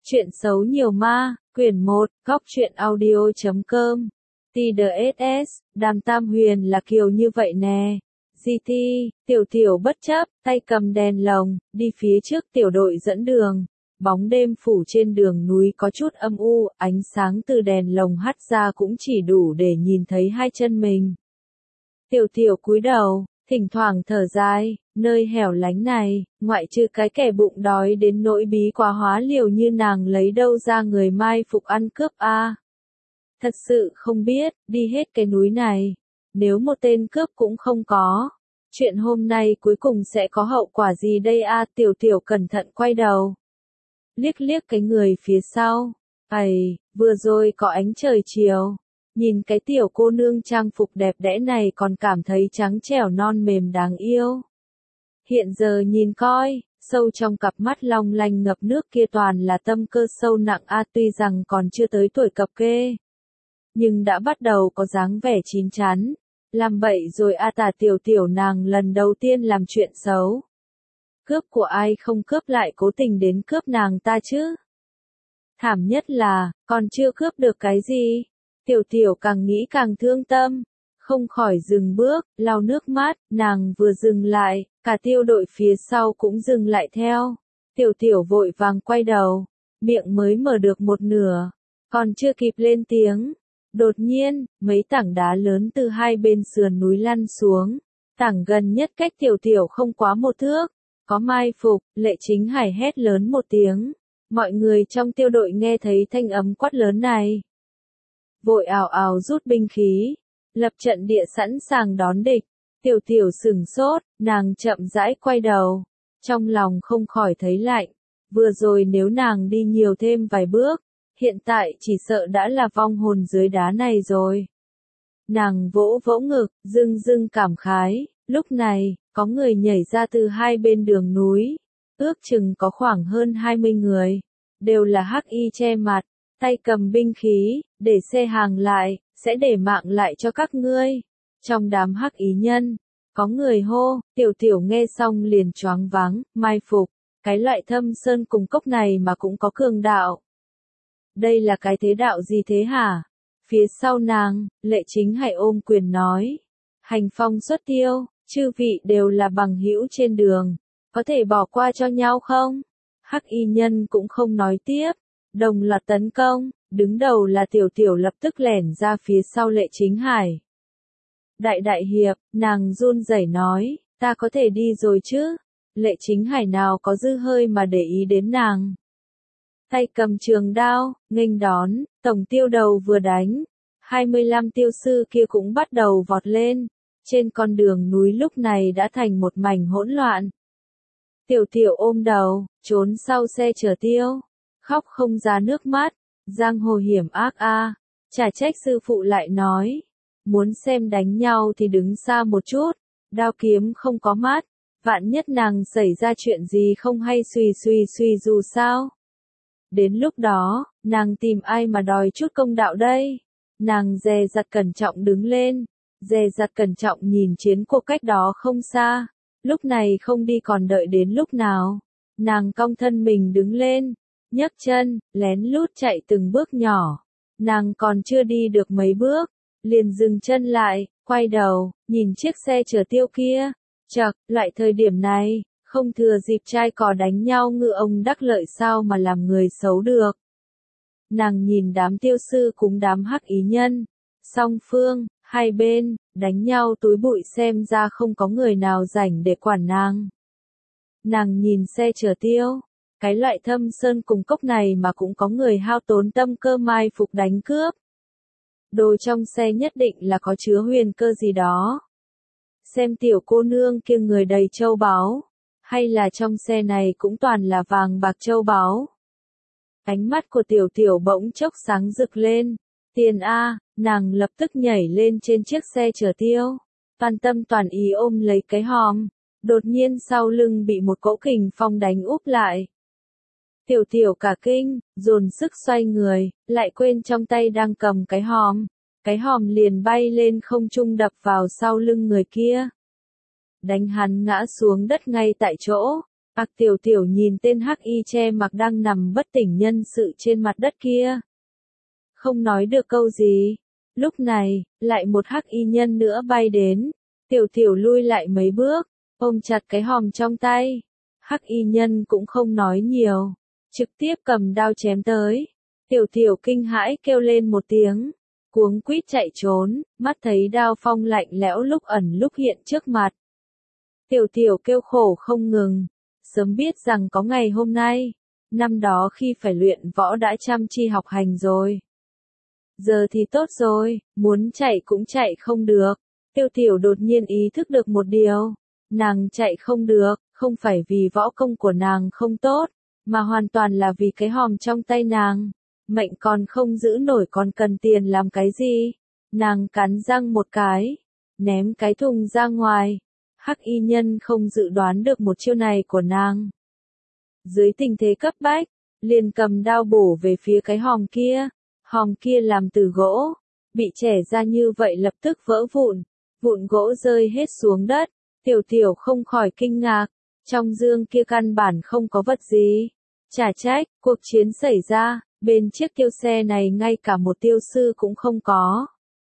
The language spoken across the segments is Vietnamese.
Chuyện xấu nhiều ma, quyển 1, góc truyện audio.com. TDSS, Đàm Tam Huyền là kiểu như vậy nè. GT, Tiểu Tiểu bất chấp, tay cầm đèn lồng, đi phía trước tiểu đội dẫn đường. Bóng đêm phủ trên đường núi có chút âm u, ánh sáng từ đèn lồng hắt ra cũng chỉ đủ để nhìn thấy hai chân mình. Tiểu Tiểu cúi đầu, thỉnh thoảng thở dài, nơi hẻo lánh này, ngoại trừ cái kẻ bụng đói đến nỗi bí quá hóa liều như nàng lấy đâu ra người mai phục ăn cướp a. Thật sự không biết, đi hết cái núi này, nếu một tên cướp cũng không có, chuyện hôm nay cuối cùng sẽ có hậu quả gì đây a? Tiểu Tiểu cẩn thận quay đầu, liếc liếc cái người phía sau. Vừa rồi có ánh trời chiều, nhìn cái tiểu cô nương trang phục đẹp đẽ này còn cảm thấy trắng trẻo non mềm đáng yêu. Hiện giờ nhìn coi, sâu trong cặp mắt long lanh ngập nước kia toàn là tâm cơ sâu nặng a, tuy rằng còn chưa tới tuổi cập kê, nhưng đã bắt đầu có dáng vẻ chín chắn. Làm bậy rồi a, tả Tiểu Tiểu nàng lần đầu tiên làm chuyện xấu. Cướp của ai không cướp lại cố tình đến cướp nàng ta chứ? Thảm nhất là, còn chưa cướp được cái gì. Tiểu Tiểu càng nghĩ càng thương tâm, không khỏi dừng bước, lau nước mắt. Nàng vừa dừng lại, cả tiêu đội phía sau cũng dừng lại theo. Tiểu Tiểu vội vàng quay đầu, miệng mới mở được một nửa, còn chưa kịp lên tiếng. Đột nhiên, mấy tảng đá lớn từ hai bên sườn núi lăn xuống. Tảng gần nhất cách Tiểu Tiểu không quá 1 thước, có mai phục. Lệ Chính Hải hét lớn một tiếng. Mọi người trong tiêu đội nghe thấy thanh âm quát lớn này, vội ào ào rút binh khí, lập trận địa sẵn sàng đón địch. Tiểu Tiểu sửng sốt, nàng chậm rãi quay đầu, trong lòng không khỏi thấy lạnh. Vừa rồi nếu nàng đi nhiều thêm vài bước, hiện tại chỉ sợ đã là vong hồn dưới đá này rồi. Nàng vỗ vỗ ngực, dưng dưng cảm khái. Lúc này, có người nhảy ra từ hai bên đường núi, ước chừng có khoảng hơn 20 người, đều là hắc y che mặt, tay cầm binh khí, để xe hàng lại, sẽ để mạng lại cho các ngươi. Trong đám hắc y nhân, có người hô. Tiểu Tiểu nghe xong liền choáng váng, mai phục, cái loại Thâm Sơn cùng cốc này mà cũng có cường đạo. Đây là cái thế đạo gì thế hả? Phía sau nàng, Lệ Chính Hải ôm quyền nói, hành phong xuất tiêu, chư vị đều là bằng hữu trên đường, có thể bỏ qua cho nhau không? Hắc y nhân cũng không nói tiếp, đồng loạt tấn công. Đứng đầu là Tiểu Tiểu lập tức lẻn ra phía sau Lệ Chính Hải. Đại hiệp, nàng run rẩy nói, ta có thể đi rồi chứ? Lệ Chính Hải nào có dư hơi mà để ý đến nàng. Tay cầm trường đao, nghênh đón. Tổng tiêu đầu vừa đánh, 25 tiêu sư kia cũng bắt đầu vọt lên. Trên con đường núi lúc này đã thành một mảnh hỗn loạn. Tiểu Tiểu ôm đầu, trốn sau xe chở tiêu, khóc không ra nước mắt. Giang hồ hiểm ác a, chả trách sư phụ lại nói, muốn xem đánh nhau thì đứng xa một chút, đao kiếm không có mắt, vạn nhất nàng xảy ra chuyện gì không hay suy dù sao. Đến lúc đó, nàng tìm ai mà đòi chút công đạo đây? Nàng dè dặt cẩn trọng đứng lên, dè dặt cẩn trọng nhìn chiến cuộc cách đó không xa. Lúc này không đi còn đợi đến lúc nào. Nàng cong thân mình đứng lên, nhấc chân, lén lút chạy từng bước nhỏ. Nàng còn chưa đi được mấy bước, liền dừng chân lại, quay đầu, nhìn chiếc xe chở tiêu kia. Chậc, loại thời điểm này, không thừa dịp trai cò đánh nhau ngựa ông đắc lợi sao mà làm người xấu được. Nàng nhìn đám tiêu sư cùng đám hắc ý nhân, song phương, hai bên, đánh nhau túi bụi xem ra không có người nào rảnh để quản nàng. Nàng nhìn xe chở tiêu, cái loại Thâm Sơn cùng cốc này mà cũng có người hao tốn tâm cơ mai phục đánh cướp. Đồ trong xe nhất định là có chứa huyền cơ gì đó. Xem tiểu cô nương kia người đầy châu báu, hay là trong xe này cũng toàn là vàng bạc châu báu. Ánh mắt của Tiểu Tiểu bỗng chốc sáng rực lên. Tiền a, nàng lập tức nhảy lên trên chiếc xe chở tiêu, toàn tâm toàn ý ôm lấy cái hòm. Đột nhiên sau lưng bị một cỗ kình phong đánh úp lại. Tiểu Tiểu cả kinh, dồn sức xoay người, lại quên trong tay đang cầm cái hòm liền bay lên không trung đập vào sau lưng người kia. Đánh hắn ngã xuống đất ngay tại chỗ. Tiểu tiểu nhìn tên hắc y che mặc đang nằm bất tỉnh nhân sự trên mặt đất kia. Không nói được câu gì. Lúc này, lại một hắc y nhân nữa bay đến. Tiểu tiểu lui lại mấy bước, ôm chặt cái hòm trong tay. Hắc y nhân cũng không nói nhiều, trực tiếp cầm đao chém tới. Tiểu tiểu kinh hãi kêu lên một tiếng, cuống quýt chạy trốn, mắt thấy đao phong lạnh lẽo lúc ẩn lúc hiện trước mặt. Tiểu tiểu kêu khổ không ngừng, sớm biết rằng có ngày hôm nay, năm đó khi phải luyện võ đã chăm chi học hành rồi. Giờ thì tốt rồi, muốn chạy cũng chạy không được. Tiểu tiểu đột nhiên ý thức được một điều, nàng chạy không được, không phải vì võ công của nàng không tốt, mà hoàn toàn là vì cái hòm trong tay nàng. Mệnh còn không giữ nổi còn cần tiền làm cái gì? Nàng cắn răng một cái, ném cái thùng ra ngoài. Hắc y nhân không dự đoán được một chiêu này của nàng. Dưới tình thế cấp bách, liền cầm đao bổ về phía cái hòm kia. Hòm kia làm từ gỗ, bị chẻ ra như vậy lập tức vỡ vụn. Vụn gỗ rơi hết xuống đất. Tiểu tiểu không khỏi kinh ngạc. Trong dương kia căn bản không có vật gì. Chả trách, cuộc chiến xảy ra, bên chiếc tiêu xe này ngay cả một tiêu sư cũng không có.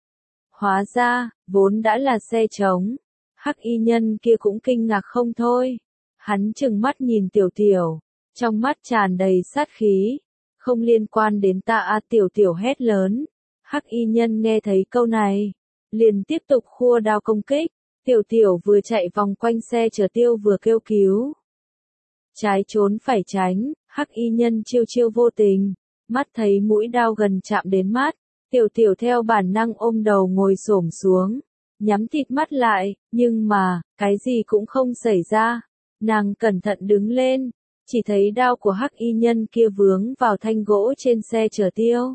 Hóa ra, vốn đã là xe trống. Hắc y nhân kia cũng kinh ngạc không thôi. Hắn trừng mắt nhìn tiểu tiểu, trong mắt tràn đầy sát khí. Không liên quan đến ta tiểu tiểu hét lớn. Hắc y nhân nghe thấy câu này, liền tiếp tục khua đao công kích. Tiểu tiểu vừa chạy vòng quanh xe chở tiêu vừa kêu cứu. Trái trốn phải tránh, hắc y nhân chiêu chiêu vô tình, mắt thấy mũi đao gần chạm đến mắt, tiểu tiểu theo bản năng ôm đầu ngồi xổm xuống, nhắm thịt mắt lại, nhưng mà, cái gì cũng không xảy ra. Nàng cẩn thận đứng lên, chỉ thấy đao của hắc y nhân kia vướng vào thanh gỗ trên xe chở tiêu.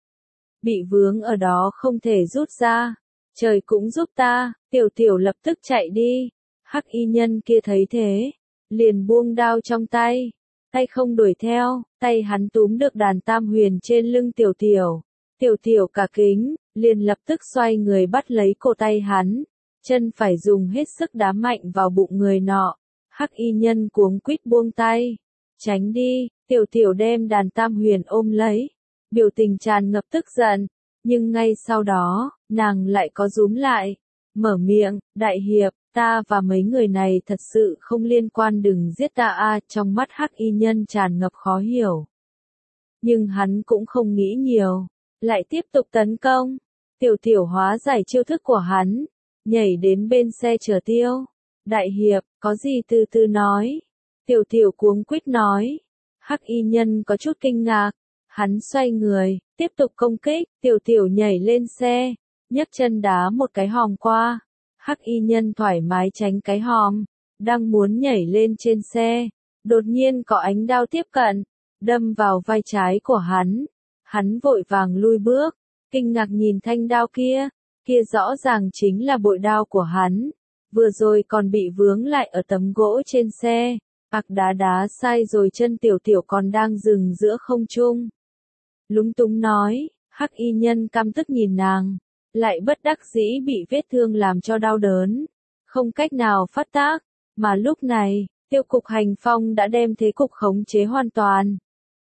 Bị vướng ở đó không thể rút ra. Trời cũng giúp ta, tiểu tiểu lập tức chạy đi. Hắc y nhân kia thấy thế, liền buông đao trong tay, tay không đuổi theo, tay hắn túm được đàn tam huyền trên lưng tiểu tiểu. Tiểu tiểu cả kính, liền lập tức xoay người bắt lấy cổ tay hắn, chân phải dùng hết sức đá mạnh vào bụng người nọ. Hắc y nhân cuống quýt buông tay, tránh đi, tiểu tiểu đem đàn tam huyền ôm lấy, biểu tình tràn ngập tức giận. Nhưng ngay sau đó, nàng lại có rúm lại, mở miệng, đại hiệp, ta và mấy người này thật sự không liên quan, đừng giết ta trong mắt hắc y nhân tràn ngập khó hiểu. Nhưng hắn cũng không nghĩ nhiều, lại tiếp tục tấn công. Tiểu tiểu hóa giải chiêu thức của hắn, nhảy đến bên xe chở tiêu. Đại hiệp, có gì từ từ nói. Tiểu tiểu cuống quýt nói. Hắc y nhân có chút kinh ngạc. Hắn xoay người, tiếp tục công kích, tiểu tiểu nhảy lên xe, nhấc chân đá một cái hòm qua. Hắc y nhân thoải mái tránh cái hòm, đang muốn nhảy lên trên xe, đột nhiên có ánh đao tiếp cận, đâm vào vai trái của hắn. Hắn vội vàng lui bước, kinh ngạc nhìn thanh đao kia, kia rõ ràng chính là bội đao của hắn, vừa rồi còn bị vướng lại ở tấm gỗ trên xe. Đá sai rồi, chân tiểu tiểu còn đang dừng giữa không trung. Lúng túng nói, hắc y nhân căm tức nhìn nàng, lại bất đắc dĩ bị vết thương làm cho đau đớn, không cách nào phát tác, mà lúc này, tiêu cục hành phong đã đem thế cục khống chế hoàn toàn.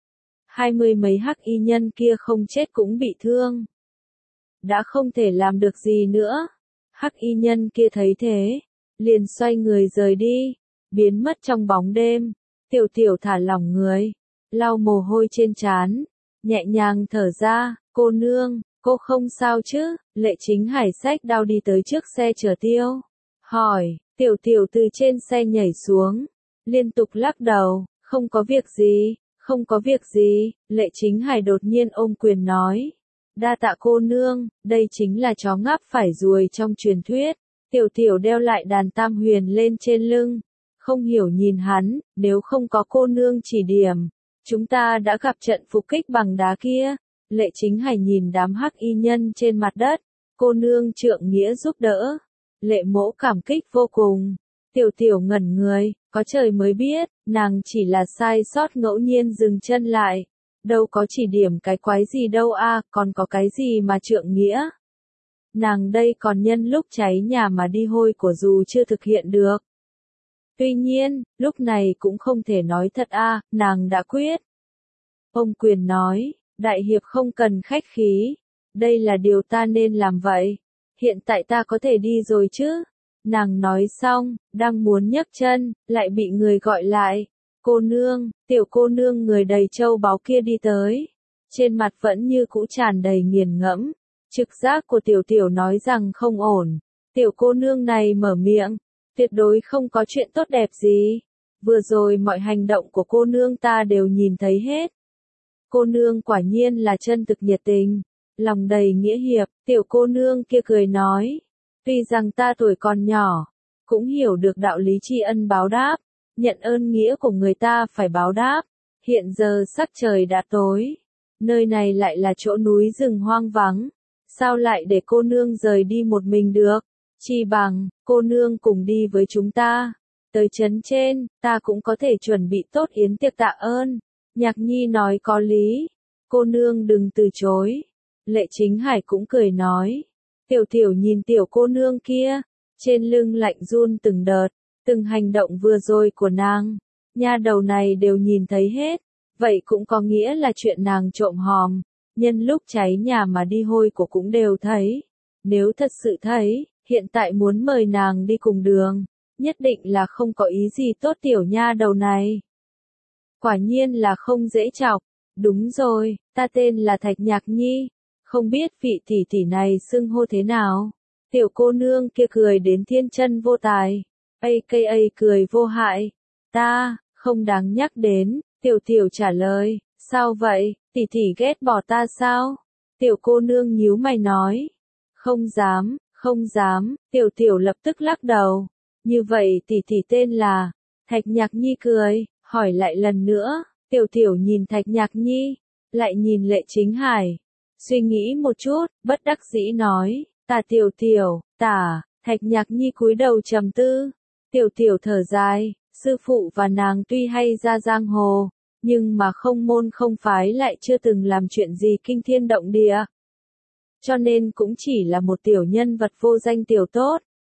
20 mấy hắc y nhân kia không chết cũng bị thương, đã không thể làm được gì nữa. Hắc y nhân kia thấy thế, liền xoay người rời đi, biến mất trong bóng đêm. Tiểu tiểu thả lỏng người, lau mồ hôi trên trán, nhẹ nhàng thở ra, cô nương, cô không sao chứ? Lệ Chính Hải xách đao đi tới trước xe chở tiêu, hỏi. Tiểu tiểu từ trên xe nhảy xuống, liên tục lắc đầu, không có việc gì, không có việc gì. Lệ Chính Hải đột nhiên ôm quyền nói, đa tạ cô nương, đây chính là chó ngáp phải ruồi trong truyền thuyết. Tiểu tiểu đeo lại đàn tam huyền lên trên lưng, không hiểu nhìn hắn, nếu không có cô nương chỉ điểm, chúng ta đã gặp trận phục kích bằng đá kia. Lệ Chính Hải nhìn đám hắc y nhân trên mặt đất, cô nương trượng nghĩa giúp đỡ. Lệ mỗ cảm kích vô cùng. Tiểu tiểu ngẩn người, có trời mới biết, nàng chỉ là sai sót ngẫu nhiên dừng chân lại. Đâu có chỉ điểm cái quái gì đâu còn có cái gì mà trượng nghĩa. Nàng đây còn nhân lúc cháy nhà mà đi hôi của dù chưa thực hiện được. Tuy nhiên, lúc này cũng không thể nói thật a, nàng đã quyết. Ông Quyền nói, đại hiệp không cần khách khí, đây là điều ta nên làm vậy. Hiện tại ta có thể đi rồi chứ? Nàng nói xong, đang muốn nhấc chân, lại bị người gọi lại. Cô nương, tiểu cô nương người đầy châu báu kia đi tới. Trên mặt vẫn như cũ tràn đầy nghiền ngẫm. Trực giác của tiểu tiểu nói rằng không ổn. Tiểu cô nương này mở miệng, tuyệt đối không có chuyện tốt đẹp gì. Vừa rồi mọi hành động của cô nương ta đều nhìn thấy hết. Cô nương quả nhiên là chân thực nhiệt tình, lòng đầy nghĩa hiệp, tiểu cô nương kia cười nói. Tuy rằng ta tuổi còn nhỏ, cũng hiểu được đạo lý tri ân báo đáp, nhận ơn nghĩa của người ta phải báo đáp. Hiện giờ sắc trời đã tối, nơi này lại là chỗ núi rừng hoang vắng, sao lại để cô nương rời đi một mình được? Chi bằng, cô nương cùng đi với chúng ta. Tới trấn trên, ta cũng có thể chuẩn bị tốt yến tiệc tạ ơn. Nhạc Nhi nói có lý. Cô nương đừng từ chối. Lệ Chính Hải cũng cười nói. Tiểu tiểu nhìn tiểu cô nương kia. Trên lưng lạnh run từng đợt. Từng hành động vừa rồi của nàng. Nha đầu này đều nhìn thấy hết. Vậy cũng có nghĩa là chuyện nàng trộm hòm. Nhân lúc cháy nhà mà đi hôi của cũng đều thấy. Nếu thật sự thấy, hiện tại muốn mời nàng đi cùng đường. Nhất định là không có ý gì tốt tiểu nha đầu này. Quả nhiên là không dễ chọc. Đúng rồi, ta tên là Thạch Nhạc Nhi. Không biết vị tỷ tỷ này xưng hô thế nào. Tiểu cô nương kia cười đến thiên chân vô tài. AKA cười vô hại. Ta, không đáng nhắc đến. Tiểu tiểu trả lời. Sao vậy, tỷ tỷ ghét bỏ ta sao? Tiểu cô nương nhíu mày nói. Không dám, không dám. Tiểu tiểu lập tức lắc đầu. Như vậy tỷ tỷ tên là. Thạch Nhạc Nhi cười. Hỏi lại lần nữa, tiểu tiểu nhìn Thạch Nhạc Nhi, lại nhìn Lệ Chính Hải. Suy nghĩ một chút, bất đắc dĩ nói, ta tiểu tiểu, Thạch Nhạc Nhi cúi đầu trầm tư. Tiểu tiểu thở dài, sư phụ và nàng tuy hay ra giang hồ, nhưng mà không môn không phái lại chưa từng làm chuyện gì kinh thiên động địa. Cho nên cũng chỉ là một tiểu nhân vật vô danh tiểu tốt.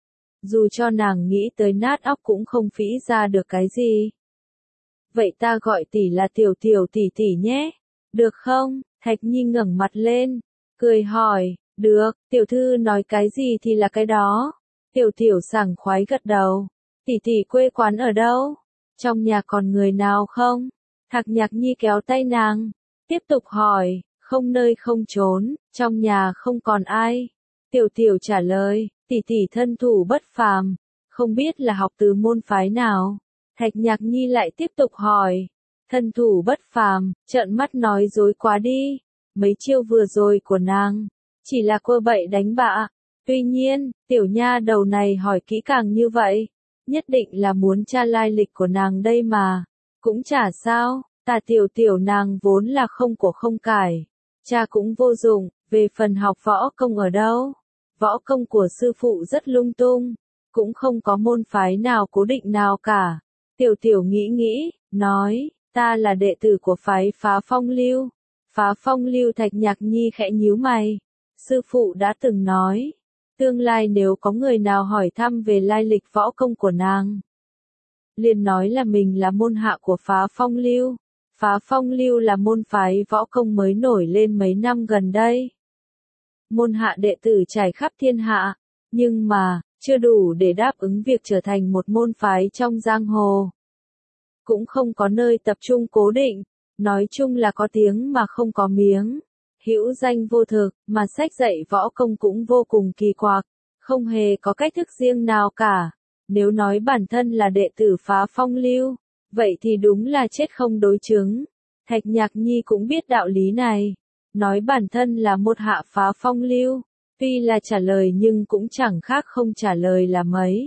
Dù cho nàng nghĩ tới nát óc cũng không phĩ ra được cái gì. Vậy ta gọi tỷ là tiểu tiểu tỷ tỷ nhé. Được không? Thạch Nhi ngẩng mặt lên, cười hỏi, được, tiểu thư nói cái gì thì là cái đó. Tiểu tiểu sảng khoái gật đầu. Tỷ tỷ quê quán ở đâu? Trong nhà còn người nào không? Thạch Nhạc Nhi kéo tay nàng, tiếp tục hỏi, không nơi không trốn, trong nhà không còn ai. Tiểu tiểu trả lời, tỷ tỷ thân thủ bất phàm, không biết là học từ môn phái nào. Thạch Nhạc Nhi lại tiếp tục hỏi, thân thủ bất phàm, trợn mắt nói dối quá đi. Mấy chiêu vừa rồi của nàng, chỉ là quơ bậy đánh bạ. Tuy nhiên, tiểu nha đầu này hỏi kỹ càng như vậy, nhất định là muốn tra lai lịch của nàng đây mà. Cũng chả sao, ta tiểu tiểu nàng vốn là không của không cải. Cha cũng vô dụng, về phần học võ công ở đâu. Võ công của sư phụ rất lung tung, cũng không có môn phái nào cố định nào cả. Tiểu tiểu nghĩ, nói, ta là đệ tử của phái Phá Phong Lưu. Phá Phong Lưu. Thạch Nhạc Nhi khẽ nhíu mày. Sư phụ đã từng nói, tương lai nếu có người nào hỏi thăm về lai lịch võ công của nàng, liền nói là mình là môn hạ của Phá Phong Lưu. Phá Phong Lưu là môn phái võ công mới nổi lên mấy năm gần đây. Môn hạ đệ tử trải khắp thiên hạ, nhưng mà, chưa đủ để đáp ứng việc trở thành một môn phái trong giang hồ. Cũng không có nơi tập trung cố định, nói chung là có tiếng mà không có miếng. Hữu danh vô thực, mà sách dạy võ công cũng vô cùng kỳ quặc, không hề có cách thức riêng nào cả. Nếu nói bản thân là đệ tử Phá Phong Lưu, vậy thì đúng là chết không đối chứng. Thạch Nhạc Nhi cũng biết đạo lý này. Nói bản thân là một hạ Phá Phong Lưu, tuy là trả lời nhưng cũng chẳng khác không trả lời là mấy.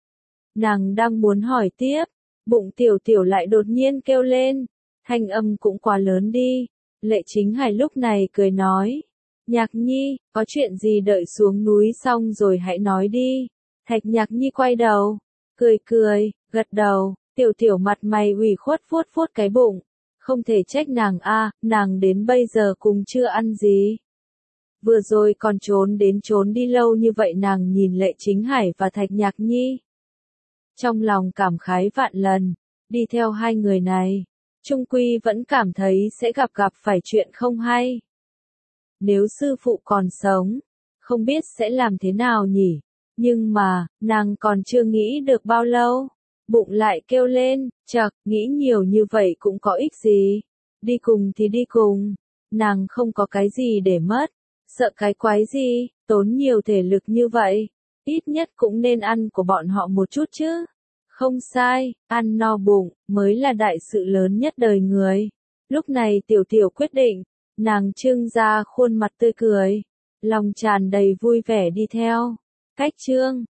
Nàng đang muốn hỏi tiếp, bụng tiểu tiểu lại đột nhiên kêu lên, thanh âm cũng quá lớn đi. Lệ Chính Hải lúc này cười nói, Nhạc Nhi, có chuyện gì đợi xuống núi xong rồi hãy nói đi. Thạch Nhạc Nhi quay đầu, cười, gật đầu, tiểu tiểu mặt mày ủy khuất vuốt cái bụng. Không thể trách nàng a, nàng đến bây giờ cũng chưa ăn gì. Vừa rồi còn trốn đi lâu như vậy. Nàng nhìn Lệ Chính Hải và Thạch Nhạc Nhi. Trong lòng cảm khái vạn lần, đi theo hai người này, chung quy vẫn cảm thấy sẽ gặp phải chuyện không hay. Nếu sư phụ còn sống, không biết sẽ làm thế nào nhỉ? Nhưng mà, nàng còn chưa nghĩ được bao lâu, bụng lại kêu lên, chậc, nghĩ nhiều như vậy cũng có ích gì. Đi cùng thì đi cùng, nàng không có cái gì để mất, sợ cái quái gì, tốn nhiều thể lực như vậy, ít nhất cũng nên ăn của bọn họ một chút chứ. Không sai, ăn no bụng, mới là đại sự lớn nhất đời người. Lúc này tiểu tiểu quyết định, nàng trưng ra khuôn mặt tươi cười, lòng tràn đầy vui vẻ đi theo. Cách chương